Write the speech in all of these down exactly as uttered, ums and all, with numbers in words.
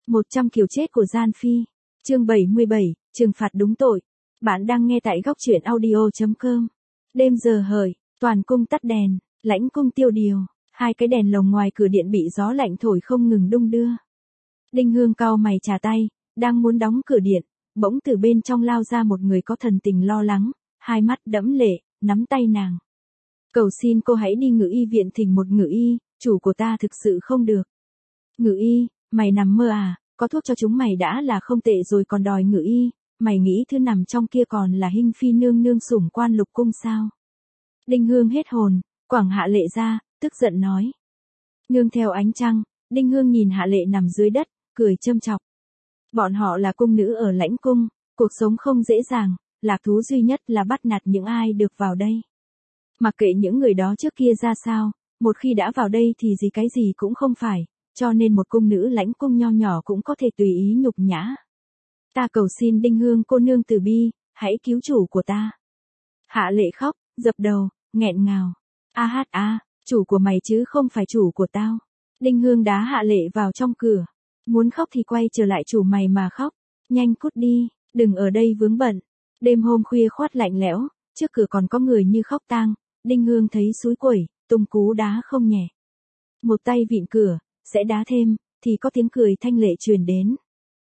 một trăm kiểu chết của Gian Phi. Chương bảy mươi bảy, trừng phạt đúng tội. Bạn đang nghe tại góc truyện audio chấm com. Đêm giờ hởi, toàn cung tắt đèn, lãnh cung tiêu điều, hai cái đèn lồng ngoài cửa điện bị gió lạnh thổi không ngừng đung đưa. Đinh Hương cau mày chà tay, đang muốn đóng cửa điện, bỗng từ bên trong lao ra một người có thần tình lo lắng, hai mắt đẫm lệ, nắm tay nàng. Cầu xin cô hãy đi ngự y viện thỉnh một ngự y, chủ của ta thực sự không được. Ngự y, mày nằm mơ à, có thuốc cho chúng mày đã là không tệ rồi còn đòi ngự y, mày nghĩ thứ nằm trong kia còn là Hinh Phi nương nương sủng quan lục cung sao? Đinh Hương hết hồn, quẳng Hạ Lệ ra, tức giận nói. Nương theo ánh trăng, Đinh Hương nhìn Hạ Lệ nằm dưới đất, cười châm chọc. Bọn họ là cung nữ ở lãnh cung, cuộc sống không dễ dàng, lạc thú duy nhất là bắt nạt những ai được vào đây. Mặc kệ những người đó trước kia ra sao, một khi đã vào đây thì gì cái gì cũng không phải, cho nên một cung nữ lãnh cung nho nhỏ cũng có thể tùy ý nhục nhã. Ta cầu xin Đinh Hương cô nương từ bi, hãy cứu chủ của ta. Hạ Lệ khóc, dập đầu, nghẹn ngào. A hát a, chủ của mày chứ không phải chủ của tao. Đinh Hương đá Hạ Lệ vào trong cửa. Muốn khóc thì quay trở lại chủ mày mà khóc. Nhanh cút đi, đừng ở đây vướng bận. Đêm hôm khuya khoắt lạnh lẽo, trước cửa còn có người như khóc tang. Đinh Hương thấy xúi quẩy, tung cú đá không nhẹ. Một tay vịn cửa, sẽ đá thêm, thì có tiếng cười thanh lệ truyền đến.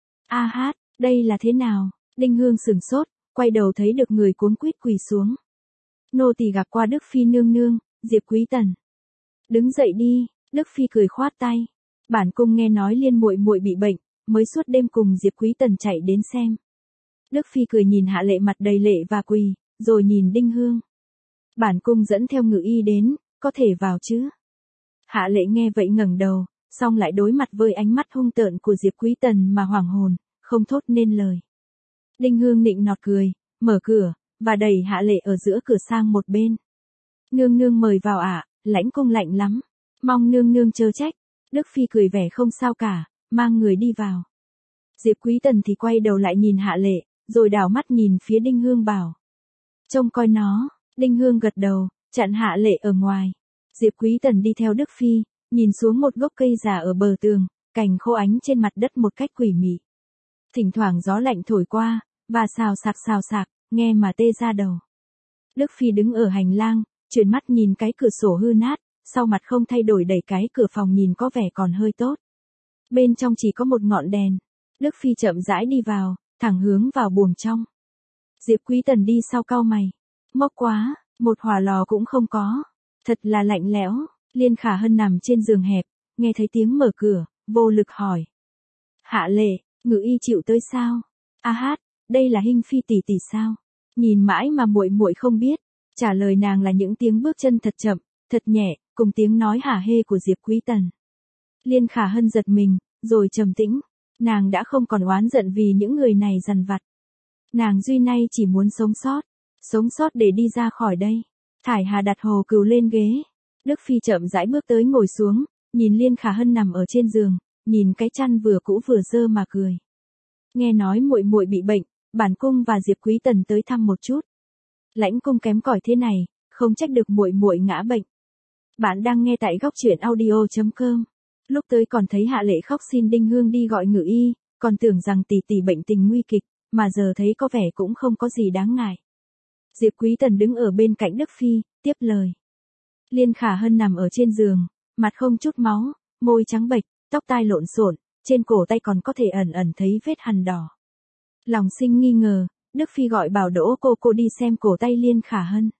A hát, đây là thế nào? Đinh Hương sửng sốt, quay đầu thấy được người cuống quýt quỳ xuống. Nô tỳ gặp qua Đức Phi nương nương, Diệp Quý Tần. Đứng dậy đi, Đức Phi cười khoát tay. Bản cung nghe nói Liên muội muội bị bệnh, mới suốt đêm cùng Diệp Quý Tần chạy đến xem. Đức Phi cười nhìn Hạ Lệ mặt đầy lệ và quỳ, rồi nhìn Đinh Hương. Bản cung dẫn theo ngự y đến, có thể vào chứ? Hạ Lệ nghe vậy ngẩng đầu, xong lại đối mặt với ánh mắt hung tợn của Diệp Quý Tần mà hoảng hồn, không thốt nên lời. Đinh Hương nịnh nọt cười, mở cửa, và đẩy Hạ Lệ ở giữa cửa sang một bên. Nương nương mời vào ạ, à, lãnh cung lạnh lắm, mong nương nương chớ trách. Đức Phi cười vẻ không sao cả, mang người đi vào. Diệp Quý Tần thì quay đầu lại nhìn Hạ Lệ, rồi đảo mắt nhìn phía Đinh Hương bảo. Trông coi nó. Đinh Hương gật đầu, chặn Hạ Lệ ở ngoài. Diệp Quý Tần đi theo Đức Phi, nhìn xuống một gốc cây già ở bờ tường, cành khô ánh trên mặt đất một cách quỷ mị. Thỉnh thoảng gió lạnh thổi qua, và xào xạc xào xạc, nghe mà tê ra đầu. Đức Phi đứng ở hành lang, chuyển mắt nhìn cái cửa sổ hư nát, sau mặt không thay đổi đẩy cái cửa phòng nhìn có vẻ còn hơi tốt. Bên trong chỉ có một ngọn đèn. Đức Phi chậm rãi đi vào, thẳng hướng vào buồng trong. Diệp Quý Tần đi sau cau mày. Mốc quá, một hỏa lò cũng không có. Thật là lạnh lẽo. Liên Khả Hân nằm trên giường hẹp, nghe thấy tiếng mở cửa, vô lực hỏi. Hạ Lệ, ngự y chịu tới sao? A hát, đây là Hinh Phi tỷ tỷ sao? Nhìn mãi mà muội muội không biết. Trả lời nàng là những tiếng bước chân thật chậm, thật nhẹ, cùng tiếng nói hả hê của Diệp Quý Tần. Liên Khả Hân giật mình, rồi trầm tĩnh. Nàng đã không còn oán giận vì những người này dằn vặt. Nàng duy nay chỉ muốn sống sót. Sống sót để đi ra khỏi đây. Thải Hà đặt hồ cừu lên ghế. Đức Phi chậm rãi bước tới ngồi xuống, nhìn Liên Khả Hân nằm ở trên giường, nhìn cái chăn vừa cũ vừa dơ mà cười. Nghe nói muội muội bị bệnh, bản cung và Diệp Quý Tần tới thăm một chút. Lãnh cung kém cỏi thế này, không trách được muội muội ngã bệnh. Bạn đang nghe tại góc truyện audio chấm com. Lúc tới còn thấy Hạ Lệ khóc xin Đinh Hương đi gọi ngự y, còn tưởng rằng tỷ tỷ bệnh tình nguy kịch, mà giờ thấy có vẻ cũng không có gì đáng ngại. Diệp Quý Tần đứng ở bên cạnh Đức Phi, tiếp lời. Liên Khả Hân nằm ở trên giường, mặt không chút máu, môi trắng bệch, tóc tai lộn xộn, trên cổ tay còn có thể ẩn ẩn thấy vết hằn đỏ. Lòng sinh nghi ngờ, Đức Phi gọi bảo Đỗ cô cô đi xem cổ tay Liên Khả Hân.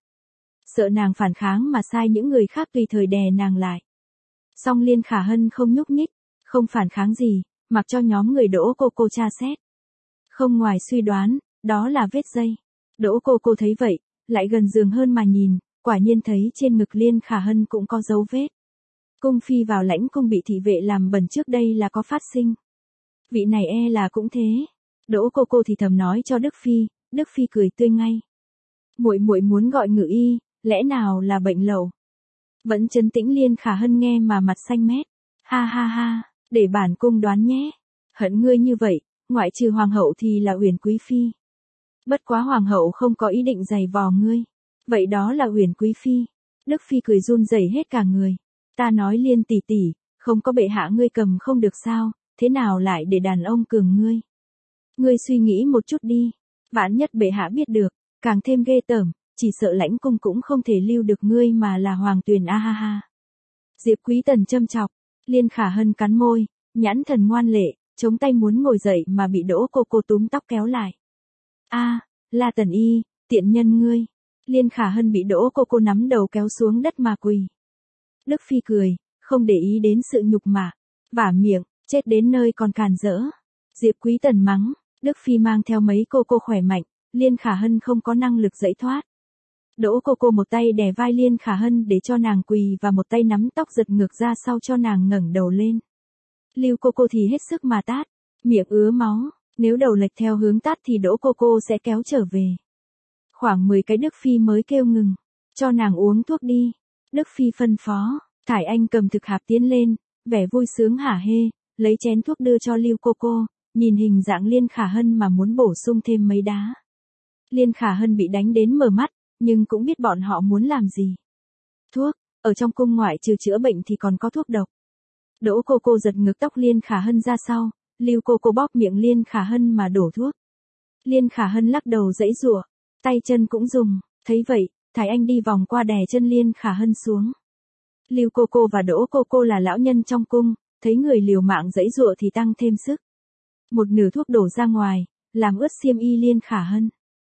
Sợ nàng phản kháng mà sai những người khác tùy thời đè nàng lại. Song Liên Khả Hân không nhúc nhích, không phản kháng gì, mặc cho nhóm người Đỗ cô cô tra xét. Không ngoài suy đoán, đó là vết dây. Đỗ cô cô thấy vậy, lại gần giường hơn mà nhìn, quả nhiên thấy trên ngực Liên Khả Hân cũng có dấu vết. Cung phi vào lãnh cung bị thị vệ làm bẩn trước đây là có phát sinh. Vị này e là cũng thế. Đỗ cô cô thì thầm nói cho Đức Phi, Đức Phi cười tươi ngay. Muội muội muốn gọi ngự y, lẽ nào là bệnh lậu? Vẫn trấn tĩnh Liên Khả Hân nghe mà mặt xanh mét. Ha ha ha, để bản cung đoán nhé. Hận ngươi như vậy, ngoại trừ hoàng hậu thì là Uyển Quý Phi. Bất quá hoàng hậu không có ý định giày vò ngươi. Vậy đó là Uyển Quý Phi. Đức Phi cười run rẩy hết cả người. Ta nói Liên tỷ tỷ, không có bệ hạ ngươi cầm không được sao, thế nào lại để đàn ông cường ngươi? Ngươi suy nghĩ một chút đi, vạn nhất bệ hạ biết được, càng thêm ghê tởm, chỉ sợ lãnh cung cũng không thể lưu được ngươi mà là hoàng tuyền a ha ha. Diệp Quý Tần châm chọc, Liên Khả Hân cắn môi, nhãn thần ngoan lệ, chống tay muốn ngồi dậy mà bị Đỗ Cô Cô túm tóc kéo lại. A, La Tần Y, tiện nhân ngươi. Liên Khả Hân bị Đỗ Cô Cô nắm đầu kéo xuống đất mà quỳ. Đức Phi cười, không để ý đến sự nhục mạ, vả miệng, chết đến nơi còn càn rỡ. Diệp Quý Tần mắng, Đức Phi mang theo mấy cô cô khỏe mạnh, Liên Khả Hân không có năng lực dãy thoát. Đỗ Cô Cô một tay đè vai Liên Khả Hân để cho nàng quỳ và một tay nắm tóc giật ngược ra sau cho nàng ngẩng đầu lên. Lưu Cô Cô thì hết sức mà tát, miệng ứa máu, nếu đầu lệch theo hướng tát thì Đỗ Cô Cô sẽ kéo trở về. Khoảng mười cái Đức Phi mới kêu ngừng, cho nàng uống thuốc đi. Đức Phi phân phó, Thải Anh cầm thực hạp tiến lên, vẻ vui sướng hả hê, lấy chén thuốc đưa cho Lưu Cô Cô, nhìn hình dạng Liên Khả Hân mà muốn bổ sung thêm mấy đá. Liên Khả Hân bị đánh đến mở mắt, nhưng cũng biết bọn họ muốn làm gì. Thuốc, ở trong cung ngoại trừ chữa bệnh thì còn có thuốc độc. Đỗ Cô Cô giật ngược tóc Liên Khả Hân ra sau, Lưu Cô Cô bóp miệng Liên Khả Hân mà đổ thuốc. Liên Khả Hân lắc đầu giãy giụa, tay chân cũng dùng, thấy vậy, Thái Anh đi vòng qua đè chân Liên Khả Hân xuống. Lưu Cô Cô và Đỗ Cô Cô là lão nhân trong cung, thấy người liều mạng giãy giụa thì tăng thêm sức. Một nửa thuốc đổ ra ngoài, làm ướt xiêm y Liên Khả Hân.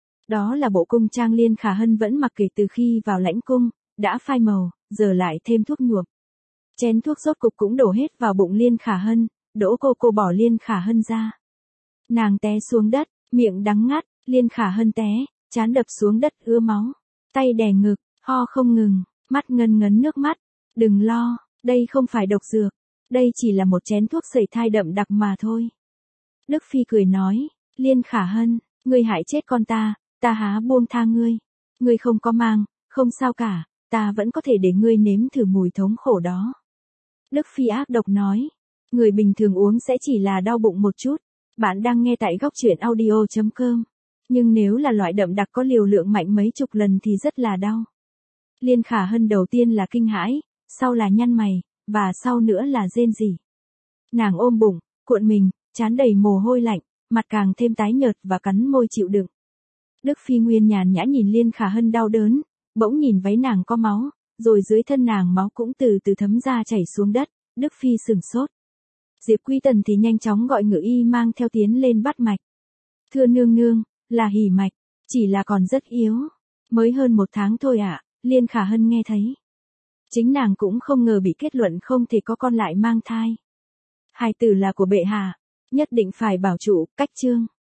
Đó là bộ cung trang Liên Khả Hân vẫn mặc kể từ khi vào lãnh cung, đã phai màu, giờ lại thêm thuốc nhuộm. Chén thuốc rốt cục cũng đổ hết vào bụng Liên Khả Hân, Đỗ Cô Cô bỏ Liên Khả Hân ra. Nàng té xuống đất, miệng đắng ngắt, Liên Khả Hân té, trán đập xuống đất ứa máu, tay đè ngực, ho không ngừng, mắt ngân ngấn nước mắt. Đừng lo, đây không phải độc dược, đây chỉ là một chén thuốc sẩy thai đậm đặc mà thôi. Đức Phi cười nói, Liên Khả Hân, ngươi hại chết con ta, ta há buông tha ngươi. Ngươi không có mang, không sao cả, ta vẫn có thể để ngươi nếm thử mùi thống khổ đó. Đức Phi ác độc nói, người bình thường uống sẽ chỉ là đau bụng một chút. Bạn đang nghe tại góc truyện audio chấm com. Nhưng nếu là loại đậm đặc có liều lượng mạnh mấy chục lần thì rất là đau. Liên Khả Hân đầu tiên là kinh hãi, sau là nhăn mày, và sau nữa là rên rỉ. Nàng ôm bụng, cuộn mình, trán đầy mồ hôi lạnh, mặt càng thêm tái nhợt và cắn môi chịu đựng. Đức Phi Nguyên nhàn nhã nhìn Liên Khả Hân đau đớn, bỗng nhìn váy nàng có máu, rồi dưới thân nàng máu cũng từ từ thấm ra chảy xuống đất, Đức Phi sửng sốt. Diệp Quý Tần thì nhanh chóng gọi ngự y mang theo tiến lên bắt mạch. Thưa nương nương, là hỉ mạch, chỉ là còn rất yếu. Mới hơn một tháng thôi ạ, à, Liên Khả Hân nghe thấy. Chính nàng cũng không ngờ bị kết luận không thể có con lại mang thai. Hài tử là của bệ hạ, nhất định phải bảo trụ, cách chương.